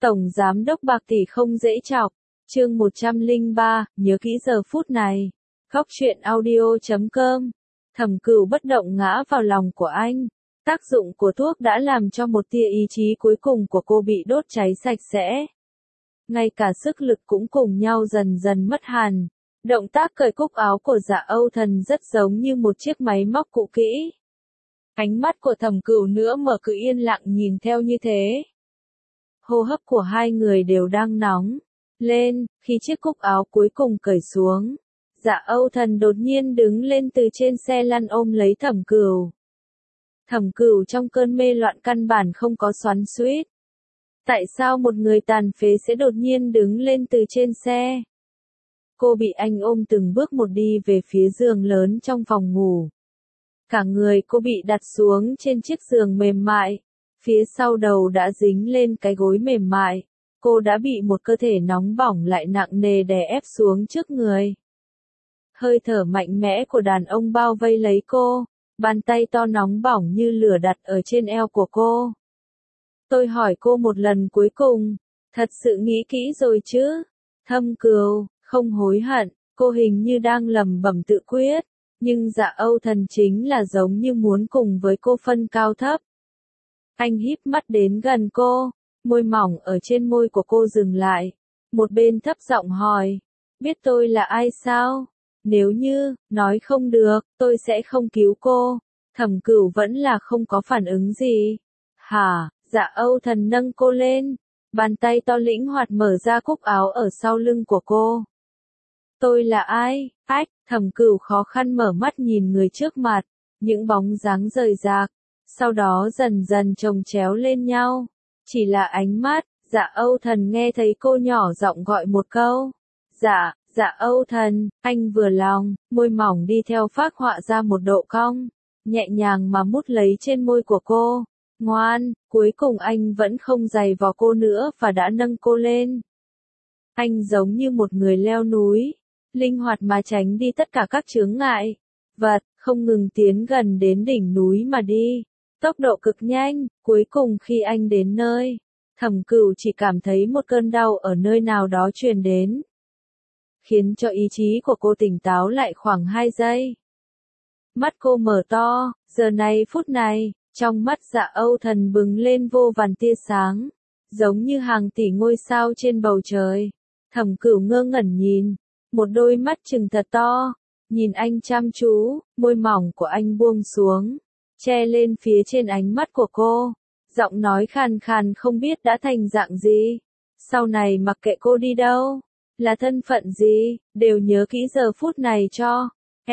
Tổng Giám đốc bạc tỷ không dễ chọc. Chương 103, nhớ kỹ giờ phút này. Góc truyện audio.com. Thẩm Cửu bất động ngã vào lòng của anh. Tác dụng của thuốc đã làm cho một tia ý chí cuối cùng của cô bị đốt cháy sạch sẽ. Ngay cả sức lực cũng cùng nhau dần dần mất hẳn. Động tác cởi cúc áo của Dạ Âu Thần rất giống như một chiếc máy móc cũ kỹ. Ánh mắt của Thẩm Cửu nữa mở cứ yên lặng nhìn theo như thế. Hô hấp của hai người đều đang nóng lên, khi chiếc cúc áo cuối cùng cởi xuống. Dạ Âu Thần đột nhiên đứng lên từ trên xe lăn ôm lấy Thẩm Cửu. Thẩm Cửu trong cơn mê loạn căn bản không có xoắn xuýt. Tại sao một người tàn phế sẽ đột nhiên đứng lên từ trên xe? Cô bị anh ôm từng bước một đi về phía giường lớn trong phòng ngủ. Cả người cô bị đặt xuống trên chiếc giường mềm mại. Phía sau đầu đã dính lên cái gối mềm mại. Cô đã bị một cơ thể nóng bỏng lại nặng nề đè ép xuống trước người. Hơi thở mạnh mẽ của đàn ông bao vây lấy cô. Bàn tay to nóng bỏng như lửa đặt ở trên eo của cô. Tôi hỏi cô một lần cuối cùng. Thật sự nghĩ kỹ rồi chứ? Thâm Cửu, không hối hận. Cô hình như đang lẩm bẩm tự quyết. Nhưng Dạ Âu Thần chính là giống như muốn cùng với cô phân cao thấp. Anh híp mắt đến gần cô, môi mỏng ở trên môi của cô dừng lại. Một bên thấp giọng hỏi, biết tôi là ai sao? Nếu như, nói không được, tôi sẽ không cứu cô. Thẩm Cửu vẫn là không có phản ứng gì. Hả? Dạ Âu Thần nâng cô lên. Bàn tay to lĩnh hoạt mở ra cúc áo ở sau lưng của cô. Tôi là ai? Ách, Thẩm Cửu khó khăn mở mắt nhìn người trước mặt. Những bóng dáng rời rạc. Sau đó dần dần chồng chéo lên nhau. Chỉ là ánh mắt, Dạ Âu Thần nghe thấy cô nhỏ giọng gọi một câu. Dạ Âu Thần, anh vừa lòng, môi mỏng đi theo phác họa ra một độ cong. Nhẹ nhàng mà mút lấy trên môi của cô. Ngoan, cuối cùng anh vẫn không giày vò cô nữa và đã nâng cô lên. Anh giống như một người leo núi. Linh hoạt mà tránh đi tất cả các chướng ngại. Vật, không ngừng tiến gần đến đỉnh núi mà đi. Tốc độ cực nhanh, cuối cùng khi anh đến nơi, Thẩm Cửu chỉ cảm thấy một cơn đau ở nơi nào đó truyền đến. Khiến cho ý chí của cô tỉnh táo lại khoảng 2 giây. Mắt cô mở to, giờ này phút này, trong mắt Dạ Âu Thần bừng lên vô vàn tia sáng, giống như hàng tỷ ngôi sao trên bầu trời. Thẩm Cửu ngơ ngẩn nhìn, một đôi mắt trừng thật to, nhìn anh chăm chú, môi mỏng của anh buông xuống. Che lên phía trên ánh mắt của cô, giọng nói khàn khàn không biết đã thành dạng gì. Sau này mặc kệ cô đi đâu, là thân phận gì, đều nhớ kỹ giờ phút này cho.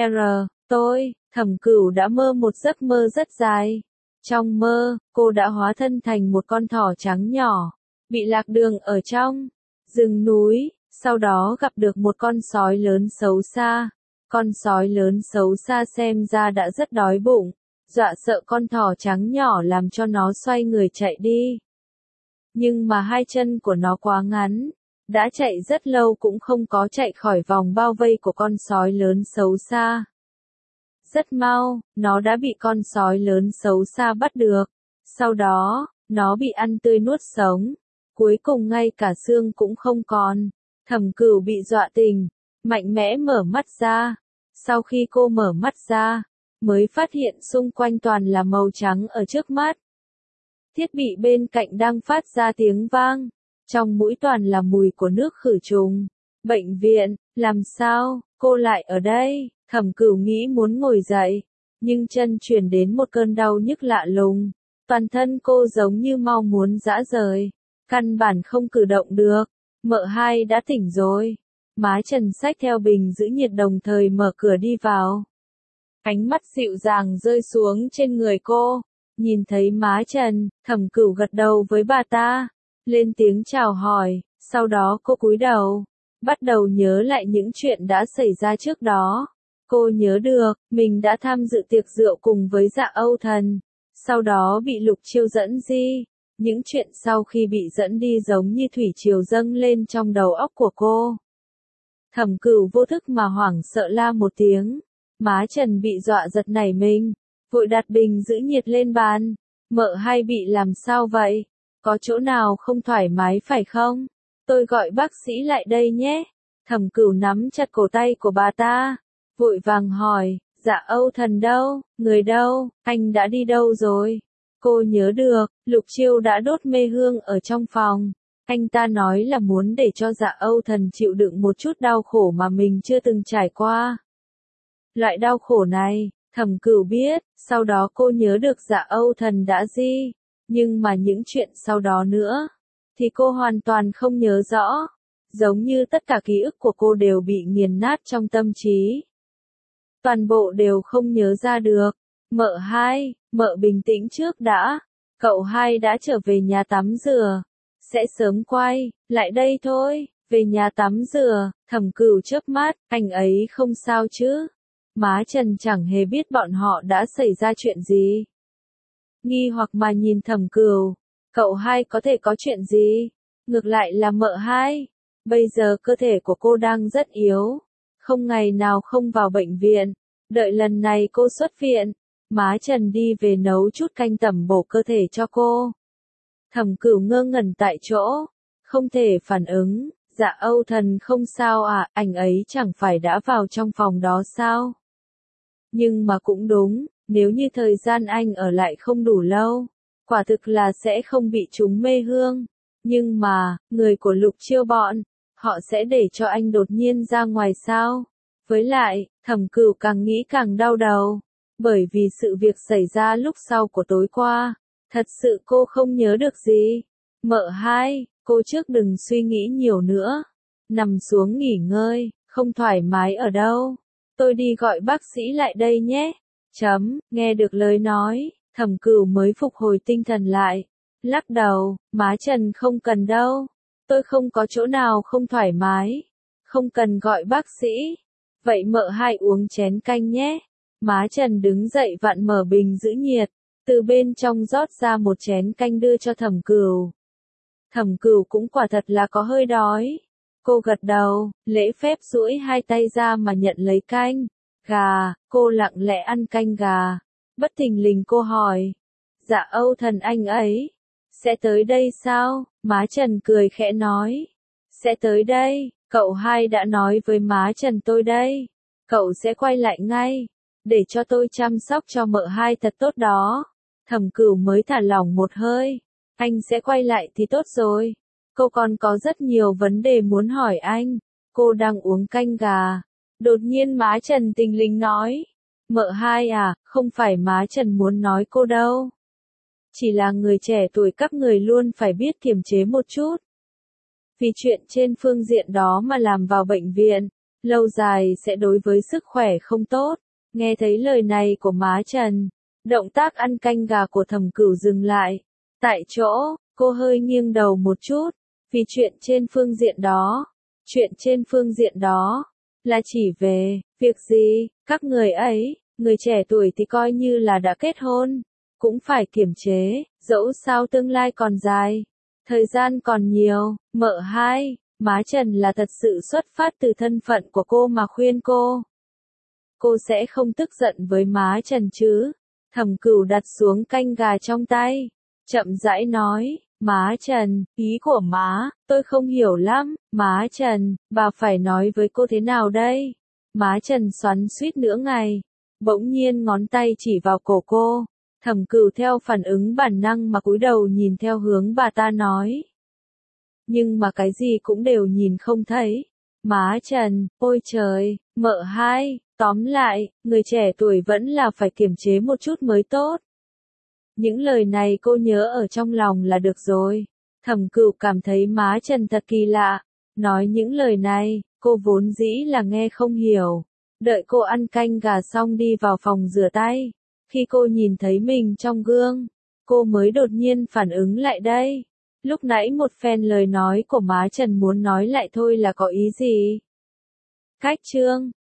Tôi, Thẩm Cửu đã mơ một giấc mơ rất dài. Trong mơ, cô đã hóa thân thành một con thỏ trắng nhỏ, bị lạc đường ở trong rừng núi, sau đó gặp được một con sói lớn xấu xa. Con sói lớn xấu xa xem ra đã rất đói bụng. Dọa sợ con thỏ trắng nhỏ làm cho nó xoay người chạy đi. Nhưng mà hai chân của nó quá ngắn, đã chạy rất lâu cũng không có chạy khỏi vòng bao vây của con sói lớn xấu xa. Rất mau, nó đã bị con sói lớn xấu xa bắt được. Sau đó, nó bị ăn tươi nuốt sống. Cuối cùng ngay cả xương cũng không còn. Thẩm Cửu bị dọa tỉnh, mạnh mẽ mở mắt ra. Sau khi cô mở mắt ra, mới phát hiện xung quanh toàn là màu trắng ở trước mắt. Thiết bị bên cạnh đang phát ra tiếng vang. Trong mũi toàn là mùi của nước khử trùng. Bệnh viện, làm sao, cô lại ở đây? Thẩm Cửu nghĩ muốn ngồi dậy, nhưng chân truyền đến một cơn đau nhức lạ lùng. Toàn thân cô giống như mau muốn giã rời. Căn bản không cử động được. Mợ hai đã tỉnh rồi. Má Trần xách theo bình giữ nhiệt đồng thời mở cửa đi vào. Ánh mắt dịu dàng rơi xuống trên người cô. Nhìn thấy má Trần, Thẩm Cửu gật đầu với bà ta. Lên tiếng chào hỏi, sau đó cô cúi đầu. Bắt đầu nhớ lại những chuyện đã xảy ra trước đó. Cô nhớ được, mình đã tham dự tiệc rượu cùng với Dạ Âu Thần. Sau đó bị Lục Chiêu dẫn đi. Những chuyện sau khi bị dẫn đi giống như thủy triều dâng lên trong đầu óc của cô. Thẩm Cửu vô thức mà hoảng sợ la một tiếng. Má Trần bị dọa giật nảy mình, vội đặt bình giữ nhiệt lên bàn. Mợ hai bị làm sao vậy? Có chỗ nào không thoải mái phải không? Tôi gọi bác sĩ lại đây nhé. Thẩm Cửu nắm chặt cổ tay của bà ta, vội vàng hỏi, Dạ Âu Thần đâu, người đâu, anh đã đi đâu rồi? Cô nhớ được, Lục Chiêu đã đốt mê hương ở trong phòng. Anh ta nói là muốn để cho Dạ Âu Thần chịu đựng một chút đau khổ mà mình chưa từng trải qua. Loại đau khổ này, Thẩm Cửu biết, sau đó cô nhớ được Dạ Âu Thần đã gì, nhưng mà những chuyện sau đó nữa, thì cô hoàn toàn không nhớ rõ. Giống như tất cả ký ức của cô đều bị nghiền nát trong tâm trí. Toàn bộ đều không nhớ ra được. Mợ hai, mợ bình tĩnh trước đã. Cậu hai đã trở về nhà tắm rửa. Sẽ sớm quay, lại đây thôi. Về nhà tắm rửa, Thẩm Cửu chớp mắt, anh ấy không sao chứ. Má Trần chẳng hề biết bọn họ đã xảy ra chuyện gì. Nghi hoặc mà nhìn Thẩm Cửu, cậu hai có thể có chuyện gì? Ngược lại là mợ hai. Bây giờ cơ thể của cô đang rất yếu, không ngày nào không vào bệnh viện. Đợi lần này cô xuất viện, má Trần đi về nấu chút canh tẩm bổ cơ thể cho cô. Thẩm Cửu ngơ ngẩn tại chỗ, không thể phản ứng. Dạ Âu Thần không sao à, anh ấy chẳng phải đã vào trong phòng đó sao? Nhưng mà cũng đúng, nếu như thời gian anh ở lại không đủ lâu, quả thực là sẽ không bị trúng mê hương. Nhưng mà, người của Lục Chiêu bọn, họ sẽ để cho anh đột nhiên ra ngoài sao? Với lại, Thẩm Cửu càng nghĩ càng đau đầu, bởi vì sự việc xảy ra lúc sau của tối qua, thật sự cô không nhớ được gì. Mợ hai, cô trước đừng suy nghĩ nhiều nữa, nằm xuống nghỉ ngơi, không thoải mái ở đâu. Tôi đi gọi bác sĩ lại đây nhé. Nghe được lời nói, Thẩm Cửu mới phục hồi tinh thần lại. Lắc đầu, má Trần không cần đâu. Tôi không có chỗ nào không thoải mái. Không cần gọi bác sĩ. Vậy mợ hai uống chén canh nhé. Má Trần đứng dậy vặn mở bình giữ nhiệt. Từ bên trong rót ra một chén canh đưa cho Thẩm Cửu. Thẩm Cửu cũng quả thật là có hơi đói. Cô gật đầu, lễ phép duỗi hai tay ra mà nhận lấy canh. Gà, cô lặng lẽ ăn canh gà. Bất thình lình cô hỏi. Dạ Âu Thần anh ấy sẽ tới đây sao? Má Trần cười khẽ nói. Sẽ tới đây, cậu hai đã nói với má Trần tôi đây. Cậu sẽ quay lại ngay, để cho tôi chăm sóc cho mợ hai thật tốt đó. Thẩm Cửu mới thả lỏng một hơi. Anh sẽ quay lại thì tốt rồi. Cô còn có rất nhiều vấn đề muốn hỏi anh. Cô đang uống canh gà. Đột nhiên má Trần tình lình nói. Mợ hai à, không phải má Trần muốn nói cô đâu. Chỉ là người trẻ tuổi các người luôn phải biết kiềm chế một chút. Vì chuyện trên phương diện đó mà làm vào bệnh viện, lâu dài sẽ đối với sức khỏe không tốt. Nghe thấy lời này của má Trần, động tác ăn canh gà của Thẩm Cửu dừng lại. Tại chỗ, cô hơi nghiêng đầu một chút. Vì chuyện trên phương diện đó. Chuyện trên phương diện đó là chỉ về việc gì, các người ấy, người trẻ tuổi thì coi như là đã kết hôn, cũng phải kiềm chế, dẫu sao tương lai còn dài, thời gian còn nhiều. Mợ hai, má Trần là thật sự xuất phát từ thân phận của cô mà khuyên cô. Cô sẽ không tức giận với má Trần chứ? Thẩm Cửu đặt xuống canh gà trong tay, chậm rãi nói. Má Trần, ý của má, tôi không hiểu lắm. Má Trần, bà phải nói với cô thế nào đây? Má Trần xoắn suýt nửa ngày, bỗng nhiên ngón tay chỉ vào cổ cô. Thẩm Cửu theo phản ứng bản năng mà cúi đầu nhìn theo hướng bà ta nói. Nhưng mà cái gì cũng đều nhìn không thấy. Má Trần, ôi trời, mợ hai, tóm lại, người trẻ tuổi vẫn là phải kiềm chế một chút mới tốt. Những lời này cô nhớ ở trong lòng là được rồi. Thẩm Cửu cảm thấy má Trần thật kỳ lạ. Nói những lời này, cô vốn dĩ là nghe không hiểu. Đợi cô ăn canh gà xong đi vào phòng rửa tay. Khi cô nhìn thấy mình trong gương, cô mới đột nhiên phản ứng lại đây. Lúc nãy một phen lời nói của má Trần muốn nói lại thôi là có ý gì? Cách chương